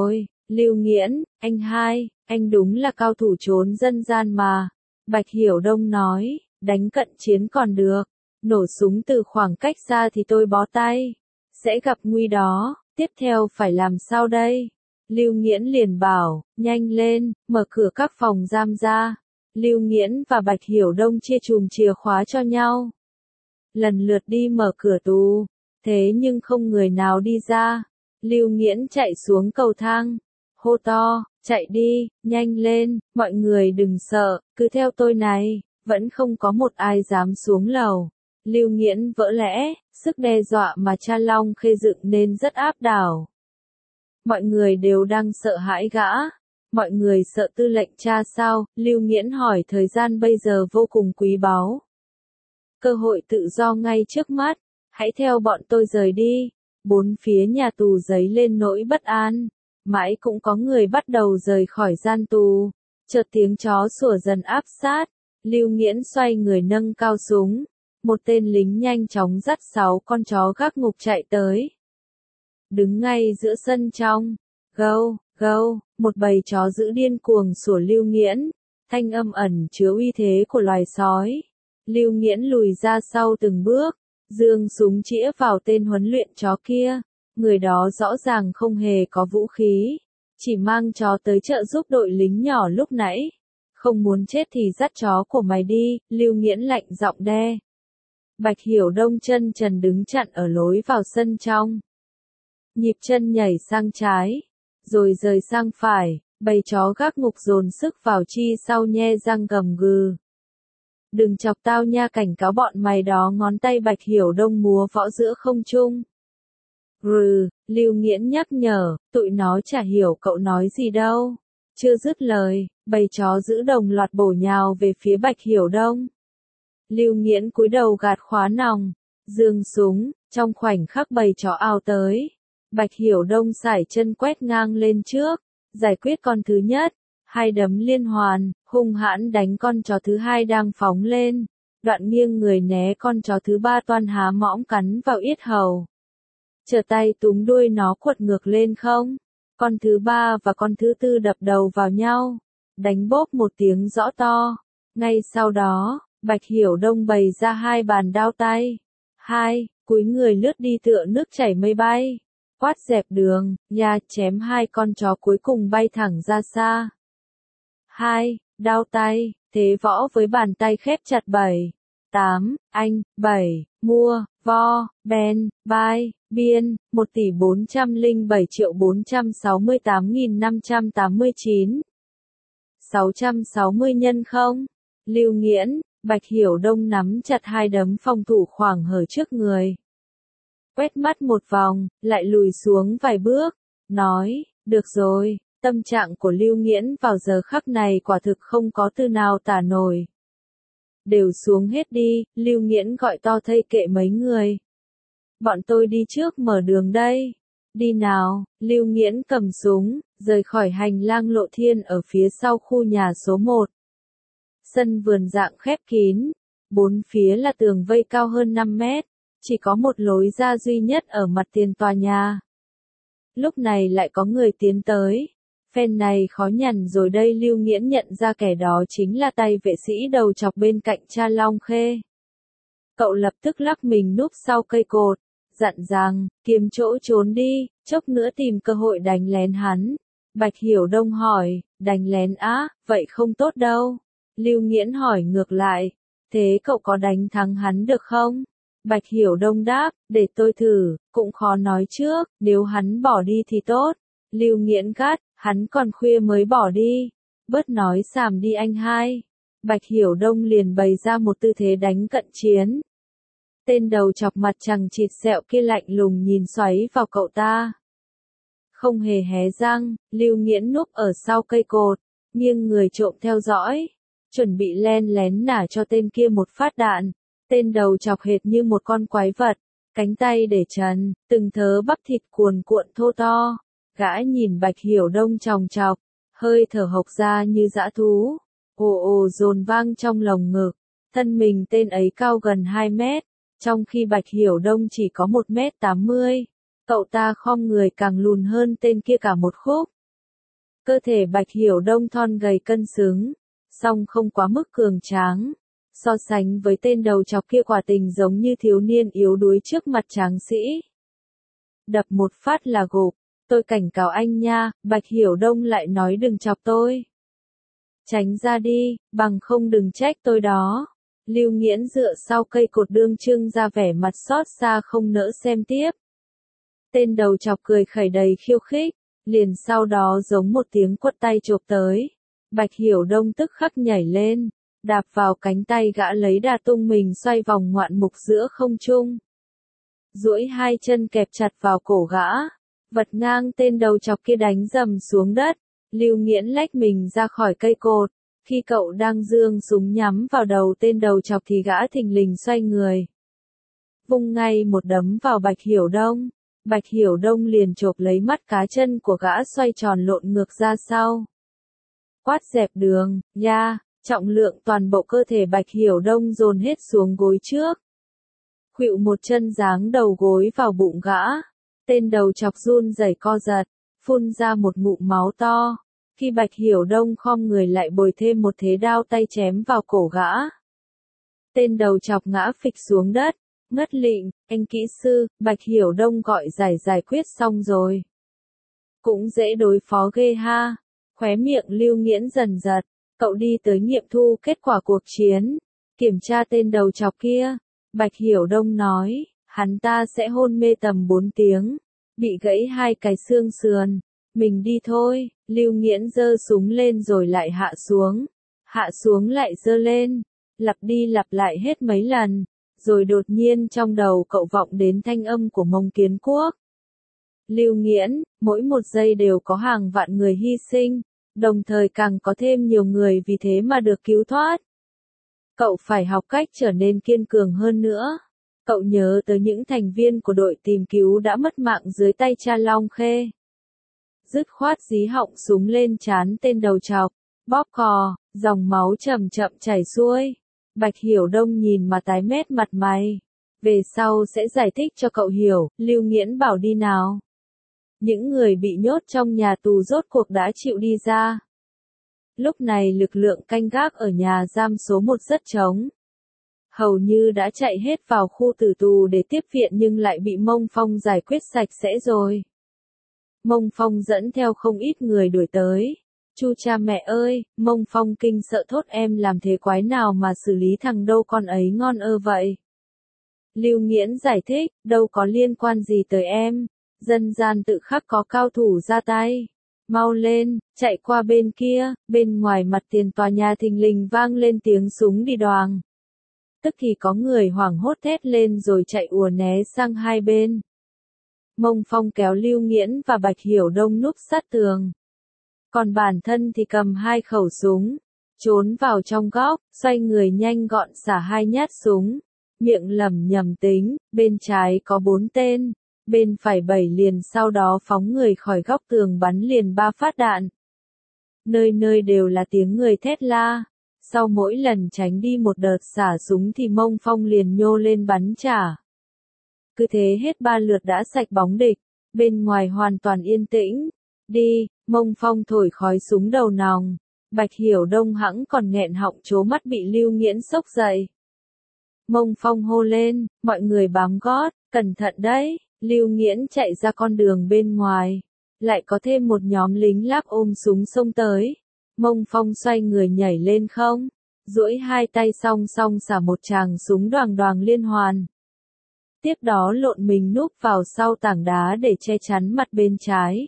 Lưu Nghiễn, anh hai, anh đúng là cao thủ trốn dân gian mà. Bạch Hiểu Đông nói, đánh cận chiến còn được, nổ súng từ khoảng cách xa thì tôi bó tay. Sẽ gặp nguy đó, tiếp theo phải làm sao đây? Lưu Nghiễn liền bảo, nhanh lên, mở cửa các phòng giam ra. Lưu Nghiễn và Bạch Hiểu Đông chia chùm chìa khóa cho nhau. Lần lượt đi mở cửa tù, thế nhưng không người nào đi ra. Lưu Nghiễn chạy xuống cầu thang, hô to, chạy đi, nhanh lên, mọi người đừng sợ, cứ theo tôi này, vẫn không có một ai dám xuống lầu. Lưu Nghiễn vỡ lẽ, sức đe dọa mà cha Long Khê dựng nên rất áp đảo. Mọi người đều đang sợ hãi gã. Mọi người sợ tư lệnh cha sao? Lưu Nghiễn hỏi thời gian bây giờ vô cùng quý báu. Cơ hội tự do ngay trước mắt, hãy theo bọn tôi rời đi. Bốn phía nhà tù dấy lên nỗi bất an. Mãi cũng có người bắt đầu rời khỏi gian tù. Chợt tiếng chó sủa dần áp sát. Lưu Nghiễn xoay người nâng cao súng. Một tên lính nhanh chóng dắt sáu con chó gác ngục chạy tới. Đứng ngay giữa sân trong. Gâu, gâu, một bầy chó dữ điên cuồng sủa Lưu Nghiễn. Thanh âm ẩn chứa uy thế của loài sói. Lưu Nghiễn lùi ra sau từng bước. Giương súng chĩa vào tên huấn luyện chó kia. Người đó rõ ràng không hề có vũ khí. Chỉ mang chó tới trợ giúp đội lính nhỏ lúc nãy. Không muốn chết thì dắt chó của mày đi, Lưu Nghiễn lạnh giọng đe. Bạch Hiểu Đông chân trần đứng chặn ở lối vào sân trong. Nhịp chân nhảy sang trái, rồi rời sang phải, bầy chó gác ngục dồn sức vào chi sau nhe răng gầm gừ. Đừng chọc tao nha, cảnh cáo bọn mày đó. Ngón tay Bạch Hiểu Đông múa võ giữa không trung. Rừ, Lưu Nghiễn nhắc nhở, tụi nó chả hiểu cậu nói gì đâu. Chưa dứt lời, bầy chó giữ đồng loạt bổ nhào về phía Bạch Hiểu Đông. Lưu Nghiễn cúi đầu gạt khóa nòng, giương súng, trong khoảnh khắc bầy chó ào tới. Bạch Hiểu Đông sải chân quét ngang lên trước, giải quyết con thứ nhất, hai đấm liên hoàn, hung hãn đánh con chó thứ hai đang phóng lên, đoạn nghiêng người né con chó thứ ba toan há mõm cắn vào yết hầu. Trở tay túm đuôi nó quật ngược lên không, con thứ ba và con thứ tư đập đầu vào nhau, đánh bốp một tiếng rõ to. Ngay sau đó, Bạch Hiểu Đông bày ra hai bàn đao tay. Hai, cúi người lướt đi tựa nước chảy mây bay. Quát dẹp đường, nha chém hai con chó cuối cùng bay thẳng ra xa. Hai, đao tay, thế võ với bàn tay khép chặt. Bảy, tám, anh, bảy, mua, vo, ben, bai, biên, một tỷ bốn trăm lẻ bảy triệu bốn trăm sáu mươi tám nghìn năm trăm tám mươi chín. sáu trăm sáu mươi nhân không? Lưu Nghiễn, Bạch Hiểu Đông nắm chặt hai đấm phòng thủ khoảng hở trước người. Quét mắt một vòng, lại lùi xuống vài bước, nói, được rồi, tâm trạng của Lưu Nghiễn vào giờ khắc này quả thực không có từ nào tả nổi. Đều xuống hết đi, Lưu Nghiễn gọi to thây kệ mấy người. Bọn tôi đi trước mở đường đây. Đi nào, Lưu Nghiễn cầm súng, rời khỏi hành lang lộ thiên ở phía sau khu nhà số một. Sân vườn dạng khép kín, bốn phía là tường vây cao hơn năm mét, chỉ có một lối ra duy nhất ở mặt tiền tòa nhà. Lúc này lại có người tiến tới. Phen này khó nhằn rồi đây. Lưu Nghiễn nhận ra kẻ đó chính là tay vệ sĩ đầu chọc bên cạnh cha Long Khê. Cậu lập tức lắc mình núp sau cây cột, dặn rằng, kiếm chỗ trốn đi, chốc nữa tìm cơ hội đánh lén hắn. Bạch Hiểu Đông hỏi, đánh lén á, vậy không tốt đâu. Lưu Nghiễn hỏi ngược lại, thế cậu có đánh thắng hắn được không? Bạch Hiểu Đông đáp, để tôi thử, cũng khó nói trước, nếu hắn bỏ đi thì tốt. Lưu Nghiễn gắt, hắn còn khuya mới bỏ đi. Bớt nói xàm đi anh hai. Bạch Hiểu Đông liền bày ra một tư thế đánh cận chiến. Tên đầu chọc mặt chằng chịt sẹo kia lạnh lùng nhìn xoáy vào cậu ta. Không hề hé răng, Lưu Nghiễn núp ở sau cây cột, nghiêng người trộm theo dõi, chuẩn bị len lén nả cho tên kia một phát đạn. Tên đầu chọc hệt như một con quái vật, cánh tay để trần, từng thớ bắp thịt cuồn cuộn thô to. Gã nhìn Bạch Hiểu Đông chòng chọc, hơi thở hộc ra như dã thú. Ồ ồ dồn vang trong lồng ngực, thân mình tên ấy cao gần hai mét, trong khi Bạch Hiểu Đông chỉ có một mét tám mươi. Cậu ta khom người càng lùn hơn tên kia cả một khúc. Cơ thể Bạch Hiểu Đông thon gầy cân xứng, song không quá mức cường tráng. So sánh với tên đầu chọc kia quả tình giống như thiếu niên yếu đuối trước mặt tráng sĩ. Đập một phát là gục, tôi cảnh cáo anh nha, Bạch Hiểu Đông lại nói đừng chọc tôi. Tránh ra đi, bằng không đừng trách tôi đó. Lưu Nghiễn dựa sau cây cột đương trưng ra vẻ mặt xót xa không nỡ xem tiếp. Tên đầu chọc cười khẩy đầy khiêu khích, liền sau đó giống một tiếng quất tay chộp tới. Bạch Hiểu Đông tức khắc nhảy lên, đạp vào cánh tay gã lấy đà tung mình xoay vòng ngoạn mục giữa không trung. Duỗi hai chân kẹp chặt vào cổ gã, vật ngang tên đầu chọc kia đánh dầm xuống đất. Lưu Nghiễn lách mình ra khỏi cây cột, khi cậu đang giương súng nhắm vào đầu tên đầu chọc thì gã thình lình xoay người. Vung ngay một đấm vào Bạch Hiểu Đông, Bạch Hiểu Đông liền chộp lấy mắt cá chân của gã xoay tròn lộn ngược ra sau. Quát dẹp đường, ya, trọng lượng toàn bộ cơ thể Bạch Hiểu Đông dồn hết xuống gối trước. Khuỵu một chân giáng đầu gối vào bụng gã, tên đầu chọc run rẩy co giật, phun ra một ngụm máu to. Khi Bạch Hiểu Đông khom người lại bồi thêm một thế đao tay chém vào cổ gã. Tên đầu chọc ngã phịch xuống đất, ngất lịm, anh kỹ sư, Bạch Hiểu Đông gọi giải giải quyết xong rồi. Cũng dễ đối phó ghê ha, khóe miệng Lưu Nghiễn dần giật, cậu đi tới nghiệm thu kết quả cuộc chiến, kiểm tra tên đầu chọc kia. Bạch Hiểu Đông nói, hắn ta sẽ hôn mê tầm bốn tiếng, bị gãy hai cái xương sườn. Mình đi thôi, Lưu Nghiễn giơ súng lên rồi lại hạ xuống, hạ xuống lại giơ lên, lặp đi lặp lại hết mấy lần, rồi đột nhiên trong đầu cậu vọng đến thanh âm của Mông Kiến Quốc. Lưu Nghiễn, mỗi một giây đều có hàng vạn người hy sinh, đồng thời càng có thêm nhiều người vì thế mà được cứu thoát. Cậu phải học cách trở nên kiên cường hơn nữa. Cậu nhớ tới những thành viên của đội tìm cứu đã mất mạng dưới tay cha Long Khê. Dứt khoát dí họng súng lên trán tên đầu chọc, bóp cò, dòng máu chậm chậm chảy xuôi. Bạch Hiểu Đông nhìn mà tái mét mặt mày. Về sau sẽ giải thích cho cậu hiểu, Lưu Nghiễn bảo đi nào. Những người bị nhốt trong nhà tù rốt cuộc đã chịu đi ra. Lúc này lực lượng canh gác ở nhà giam số một rất trống. Hầu như đã chạy hết vào khu tử tù để tiếp viện nhưng lại bị Mông Phong giải quyết sạch sẽ rồi. Mông Phong dẫn theo không ít người đuổi tới. Chu cha mẹ ơi, Mông Phong kinh sợ thốt em làm thế quái nào mà xử lý thằng đâu con ấy ngon ơ vậy. Lưu Nghiễn giải thích, đâu có liên quan gì tới em, dân gian tự khắc có cao thủ ra tay. Mau lên, chạy qua bên kia, bên ngoài mặt tiền tòa nhà thình lình vang lên tiếng súng đi đoàng. Tức thì có người hoảng hốt thét lên rồi chạy ùa né sang hai bên. Mông Phong kéo Lưu Nghiễn và Bạch Hiểu Đông núp sát tường. Còn bản thân thì cầm hai khẩu súng, trốn vào trong góc, xoay người nhanh gọn xả hai nhát súng, miệng lẩm nhẩm tính, bên trái có bốn tên, bên phải bảy liền sau đó phóng người khỏi góc tường bắn liền ba phát đạn. Nơi nơi đều là tiếng người thét la, sau mỗi lần tránh đi một đợt xả súng thì Mông Phong liền nhô lên bắn trả. Cứ thế hết ba lượt đã sạch bóng địch, bên ngoài hoàn toàn yên tĩnh. Đi, Mông Phong thổi khói súng đầu nòng. Bạch Hiểu Đông hẵng còn nghẹn họng trố mắt bị Lưu Nghiễn sốc dậy. Mông Phong hô lên, mọi người bám gót, cẩn thận đấy. Lưu Nghiễn chạy ra con đường bên ngoài. Lại có thêm một nhóm lính láp ôm súng xông tới. Mông Phong xoay người nhảy lên không, duỗi hai tay song song xả một tràng súng đoàng đoàng liên hoàn. Tiếp đó lộn mình núp vào sau tảng đá để che chắn mặt bên trái.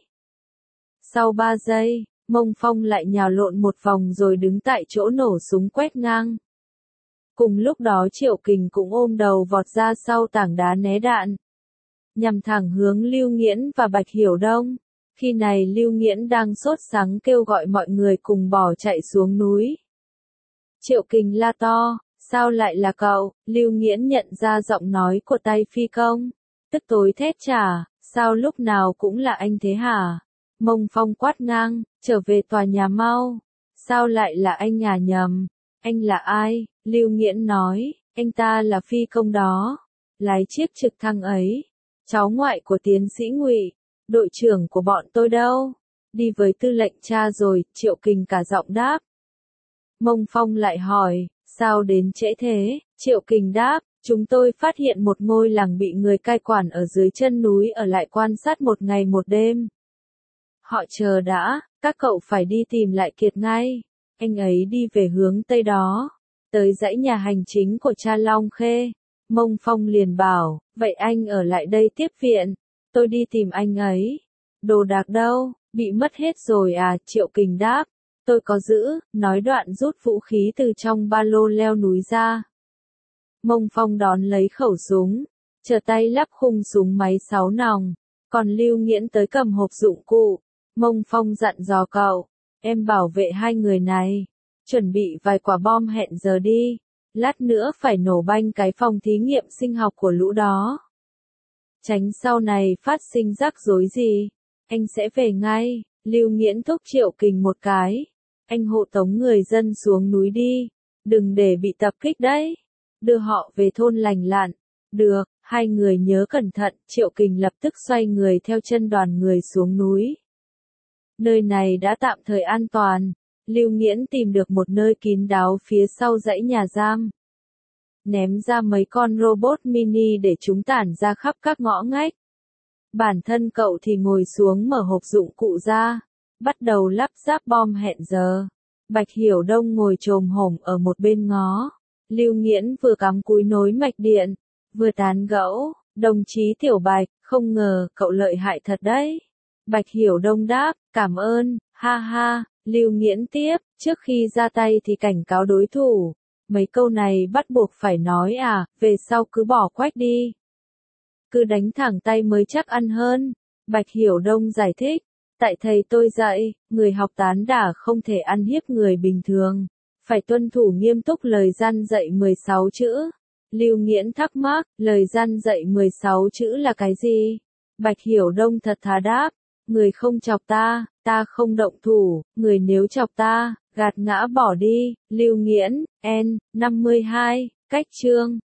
Sau ba giây, Mông Phong lại nhào lộn một vòng rồi đứng tại chỗ nổ súng quét ngang. Cùng lúc đó Triệu Kình cũng ôm đầu vọt ra sau tảng đá né đạn, nhằm thẳng hướng Lưu Nghiễn và Bạch Hiểu Đông. Khi này Lưu Nghiễn đang sốt sắng kêu gọi mọi người cùng bỏ chạy xuống núi. Triệu Kình la to, sao lại là cậu? Lưu Nghiễn nhận ra giọng nói của tay phi công, tức tối thét trả, sao lúc nào cũng là anh thế hả? Mông Phong quát ngang, trở về tòa nhà mau. Sao lại là anh à nhầm? Anh là ai? Lưu Nghiễn nói, anh ta là phi công đó, lái chiếc trực thăng ấy, cháu ngoại của tiến sĩ Ngụy, đội trưởng của bọn tôi đâu. Đi với tư lệnh cha rồi, Triệu Kình cả giọng đáp. Mông Phong lại hỏi, sao đến trễ thế? Triệu Kình đáp, chúng tôi phát hiện một ngôi làng bị người cai quản ở dưới chân núi ở lại quan sát một ngày một đêm. Họ chờ đã, các cậu phải đi tìm lại Kiệt ngay. Anh ấy đi về hướng tây đó, tới dãy nhà hành chính của cha Long Khê. Mông Phong liền bảo, vậy anh ở lại đây tiếp viện, tôi đi tìm anh ấy. Đồ đạc đâu, bị mất hết rồi à? Triệu Kình đáp, tôi có giữ, nói đoạn rút vũ khí từ trong ba lô leo núi ra. Mông Phong đón lấy khẩu súng, chờ tay lắp khung súng máy sáu nòng, còn Lưu Nghiễn tới cầm hộp dụng cụ. Mông Phong dặn dò cậu, em bảo vệ hai người này, chuẩn bị vài quả bom hẹn giờ đi, lát nữa phải nổ banh cái phòng thí nghiệm sinh học của lũ đó. Tránh sau này phát sinh rắc rối gì, anh sẽ về ngay. Lưu Nghiễn thúc Triệu Kình một cái, anh hộ tống người dân xuống núi đi, đừng để bị tập kích đấy, đưa họ về thôn lành lặn. Được, hai người nhớ cẩn thận. Triệu Kình lập tức xoay người theo chân đoàn người xuống núi. Nơi này đã tạm thời an toàn, Lưu Nghiễn tìm được một nơi kín đáo phía sau dãy nhà giam. Ném ra mấy con robot mini để chúng tản ra khắp các ngõ ngách. Bản thân cậu thì ngồi xuống mở hộp dụng cụ ra, bắt đầu lắp ráp bom hẹn giờ. Bạch Hiểu Đông ngồi chồm hổm ở một bên ngó. Lưu Nghiễn vừa cắm cúi nối mạch điện, vừa tán gẫu, đồng chí Tiểu Bạch, không ngờ cậu lợi hại thật đấy. Bạch Hiểu Đông đáp, cảm ơn, ha ha. Lưu Nghiễn tiếp, trước khi ra tay thì cảnh cáo đối thủ. Mấy câu này bắt buộc phải nói à, về sau cứ bỏ quách đi. Cứ đánh thẳng tay mới chắc ăn hơn. Bạch Hiểu Đông giải thích, tại thầy tôi dạy, người học tán đả không thể ăn hiếp người bình thường, phải tuân thủ nghiêm túc lời răn dạy mười sáu chữ. Lưu Nghiễn thắc mắc, lời răn dạy mười sáu chữ là cái gì? Bạch Hiểu Đông thật thà đáp, người không chọc ta, ta không động thủ, người nếu chọc ta, gạt ngã bỏ đi. Lưu Nghiễn, N, năm mươi hai, cách chương.